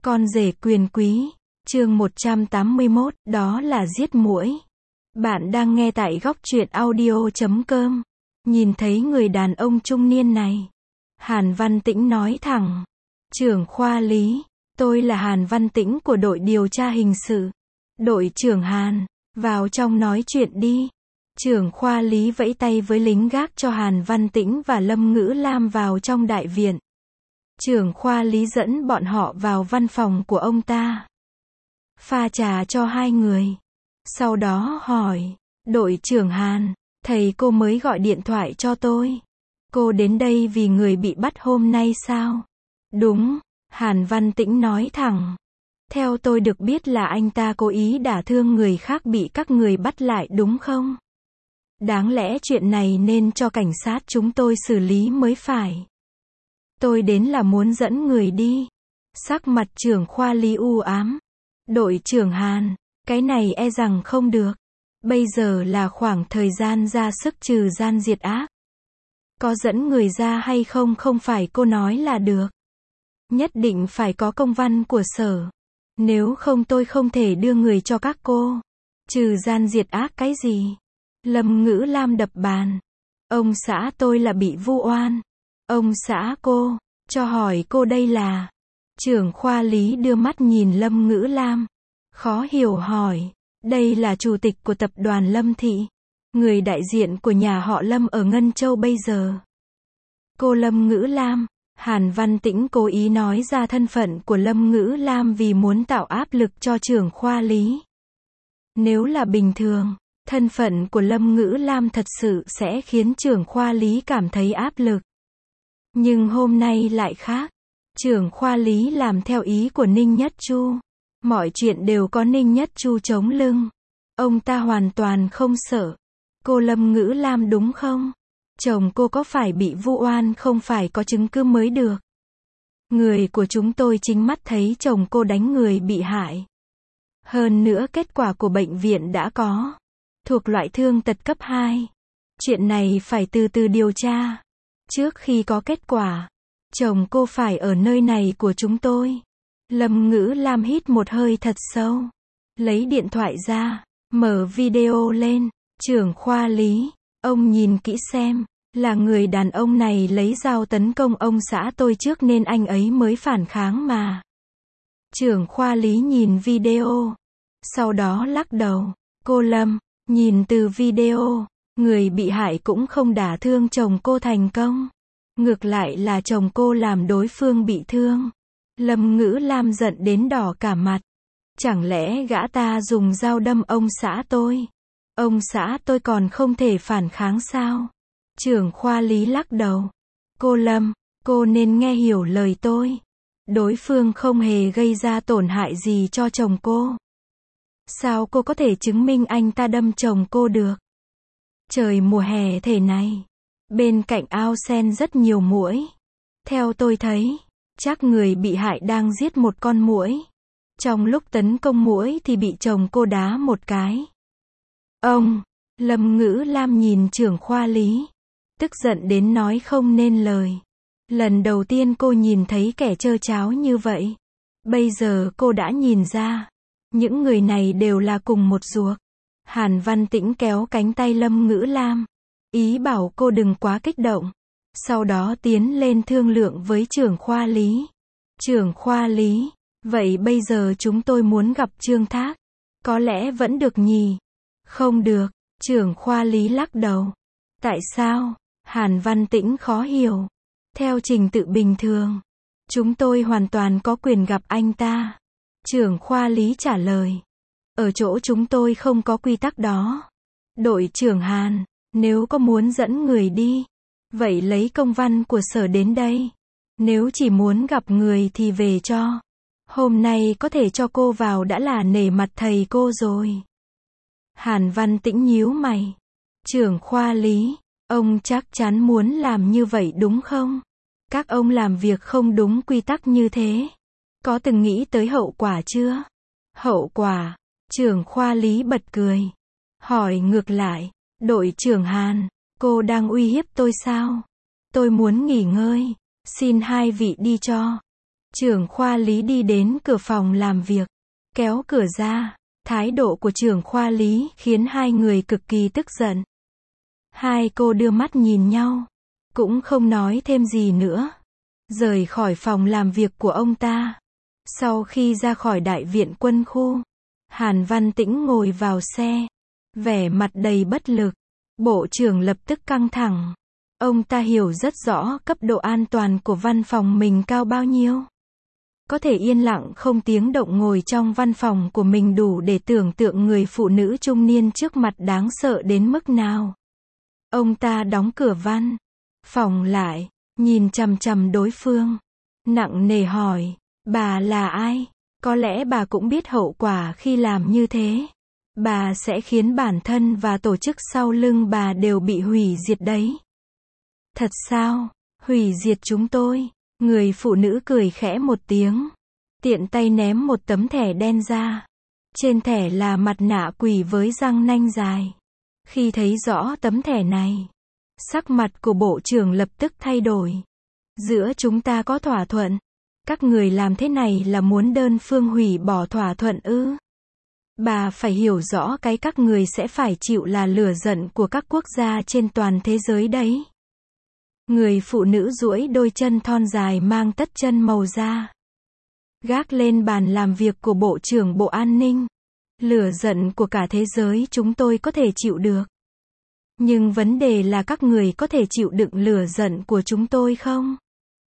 Con rể quyền quý, chương 181, đó là giết muỗi. Bạn đang nghe tại góc truyện audio.com. Nhìn thấy người đàn ông trung niên này, Hàn Văn Tĩnh nói thẳng. Trưởng khoa Lý, tôi là Hàn Văn Tĩnh của đội điều tra hình sự. Đội trưởng Hàn, vào trong nói chuyện đi. Trưởng khoa Lý vẫy tay với lính gác cho Hàn Văn Tĩnh và Lâm Ngữ Lam vào trong đại viện. Trưởng khoa Lý dẫn bọn họ vào văn phòng của ông ta. Pha trà cho hai người. Sau đó hỏi, đội trưởng Hàn, thầy cô mới gọi điện thoại cho tôi. Cô đến đây vì người bị bắt hôm nay sao? Đúng, Hàn Văn Tĩnh nói thẳng. Theo tôi được biết là anh ta cố ý đả thương người khác bị các người bắt lại đúng không? Đáng lẽ chuyện này nên cho cảnh sát chúng tôi xử lý mới phải. Tôi đến là muốn dẫn người đi. Sắc mặt trưởng khoa Lý u ám. Đội trưởng Hàn, cái này e rằng không được. Bây giờ là khoảng thời gian ra sức trừ gian diệt ác. Có dẫn người ra hay không không phải cô nói là được. Nhất định phải có công văn của sở. Nếu không tôi không thể đưa người cho các cô. Trừ gian diệt ác cái gì? Lâm Ngữ Lam đập bàn. Ông xã tôi là bị vu oan. Ông xã cô, cho hỏi cô đây là. Trưởng khoa Lý đưa mắt nhìn Lâm Ngữ Lam. Khó hiểu hỏi, đây là chủ tịch của tập đoàn Lâm Thị. Người đại diện của nhà họ Lâm ở Ngân Châu bây giờ. Cô Lâm Ngữ Lam, Hàn Văn Tĩnh cố ý nói ra thân phận của Lâm Ngữ Lam vì muốn tạo áp lực cho trưởng khoa Lý. Nếu là bình thường, thân phận của Lâm Ngữ Lam thật sự sẽ khiến trưởng khoa Lý cảm thấy áp lực. Nhưng hôm nay lại khác. Trưởng khoa Lý làm theo ý của Ninh Nhất Chu. Mọi chuyện đều có Ninh Nhất Chu chống lưng. Ông ta hoàn toàn không sợ. Cô Lâm Ngữ Lam đúng không? Chồng cô có phải bị vu oan không phải có chứng cứ mới được. Người của chúng tôi chính mắt thấy chồng cô đánh người bị hại. Hơn nữa kết quả của bệnh viện đã có. Thuộc loại thương tật cấp 2. Chuyện này phải từ từ điều tra. Trước khi có kết quả, chồng cô phải ở nơi này của chúng tôi. Lâm Ngữ Lam hít một hơi thật sâu. Lấy điện thoại ra, mở video lên. Trưởng khoa Lý, ông nhìn kỹ xem. Là người đàn ông này lấy dao tấn công ông xã tôi trước nên anh ấy mới phản kháng mà. Trưởng khoa Lý nhìn video. Sau đó lắc đầu. Cô Lâm, nhìn từ video, người bị hại cũng không đả thương chồng cô thành công. Ngược lại là chồng cô làm đối phương bị thương. Lâm Ngữ Lam giận đến đỏ cả mặt. Chẳng lẽ gã ta dùng dao đâm ông xã tôi? Ông xã tôi còn không thể phản kháng sao? Trưởng khoa Lý lắc đầu. Cô Lâm, cô nên nghe hiểu lời tôi. Đối phương không hề gây ra tổn hại gì cho chồng cô. Sao cô có thể chứng minh anh ta đâm chồng cô được? Trời mùa hè thế này, bên cạnh ao sen rất nhiều muỗi. Theo tôi thấy, chắc người bị hại đang giết một con muỗi. Trong lúc tấn công muỗi thì bị chồng cô đá một cái. Ông, Lâm Ngữ Lam nhìn trưởng khoa Lý, tức giận đến nói không nên lời. Lần đầu tiên cô nhìn thấy kẻ trơ tráo như vậy. Bây giờ cô đã nhìn ra, những người này đều là cùng một ruột. Hàn Văn Tĩnh kéo cánh tay Lâm Ngữ Lam, ý bảo cô đừng quá kích động. Sau đó tiến lên thương lượng với trưởng khoa Lý. Trưởng khoa Lý, vậy bây giờ chúng tôi muốn gặp Trương Thác. Có lẽ vẫn được nhỉ? Không được, trưởng khoa Lý lắc đầu. Tại sao? Hàn Văn Tĩnh khó hiểu. Theo trình tự bình thường, chúng tôi hoàn toàn có quyền gặp anh ta. Trưởng khoa Lý trả lời. Ở chỗ chúng tôi không có quy tắc đó. Đội trưởng Hàn, nếu có muốn dẫn người đi, vậy lấy công văn của sở đến đây. Nếu chỉ muốn gặp người thì về cho. Hôm nay có thể cho cô vào đã là nể mặt thầy cô rồi. Hàn Văn Tĩnh nhíu mày. Trưởng khoa Lý, ông chắc chắn muốn làm như vậy đúng không? Các ông làm việc không đúng quy tắc như thế. Có từng nghĩ tới hậu quả chưa? Hậu quả? Trưởng khoa Lý bật cười. Hỏi ngược lại, đội trưởng Hàn, cô đang uy hiếp tôi sao? Tôi muốn nghỉ ngơi. Xin hai vị đi cho. Trưởng khoa Lý đi đến cửa phòng làm việc, kéo cửa ra. Thái độ của trưởng khoa Lý khiến hai người cực kỳ tức giận. Hai cô đưa mắt nhìn nhau, cũng không nói thêm gì nữa. Rời khỏi phòng làm việc của ông ta. Sau khi ra khỏi đại viện quân khu, Hàn Văn Tĩnh ngồi vào xe, vẻ mặt đầy bất lực. Bộ trưởng lập tức căng thẳng. Ông ta hiểu rất rõ cấp độ an toàn của văn phòng mình cao bao nhiêu. Có thể yên lặng không tiếng động ngồi trong văn phòng của mình đủ để tưởng tượng người phụ nữ trung niên trước mặt đáng sợ đến mức nào. Ông ta đóng cửa văn phòng lại, nhìn chằm chằm đối phương, nặng nề hỏi, bà là ai? Có lẽ bà cũng biết hậu quả khi làm như thế. Bà sẽ khiến bản thân và tổ chức sau lưng bà đều bị hủy diệt đấy. Thật sao? Hủy diệt chúng tôi? Người phụ nữ cười khẽ một tiếng, tiện tay ném một tấm thẻ đen ra. Trên thẻ là mặt nạ quỷ với răng nanh dài. Khi thấy rõ tấm thẻ này, sắc mặt của bộ trưởng lập tức thay đổi. Giữa chúng ta có thỏa thuận. Các người làm thế này là muốn đơn phương hủy bỏ thỏa thuận ư? Bà phải hiểu rõ cái các người sẽ phải chịu là lửa giận của các quốc gia trên toàn thế giới đấy. Người phụ nữ duỗi đôi chân thon dài mang tất chân màu da, gác lên bàn làm việc của Bộ trưởng Bộ An ninh. Lửa giận của cả thế giới chúng tôi có thể chịu được. Nhưng vấn đề là các người có thể chịu đựng lửa giận của chúng tôi không?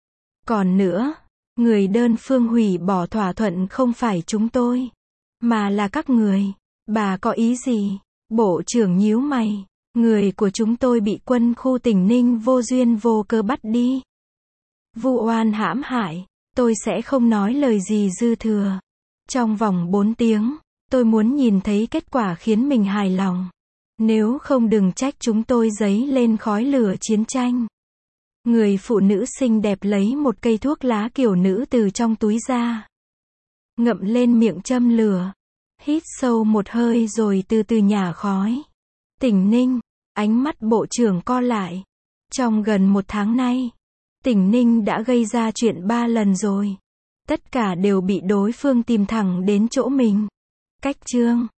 Còn nữa, người đơn phương hủy bỏ thỏa thuận không phải chúng tôi, mà là các người. Bà có ý gì? Bộ trưởng nhíu mày. Người của chúng tôi bị quân khu tỉnh Ninh vô duyên vô cớ bắt đi. Vu oan hãm hại. Tôi sẽ không nói lời gì dư thừa. Trong vòng 4 tiếng, tôi muốn nhìn thấy kết quả khiến mình hài lòng. Nếu không đừng trách chúng tôi giấy lên khói lửa chiến tranh. Người phụ nữ xinh đẹp lấy một cây thuốc lá kiểu nữ từ trong túi ra. Ngậm lên miệng châm lửa. Hít sâu một hơi rồi từ từ nhả khói. Tỉnh Ninh. Ánh mắt bộ trưởng co lại. Trong gần 1 tháng nay, tỉnh Ninh đã gây ra chuyện 3 lần rồi. Tất cả đều bị đối phương tìm thẳng đến chỗ mình. Cách chương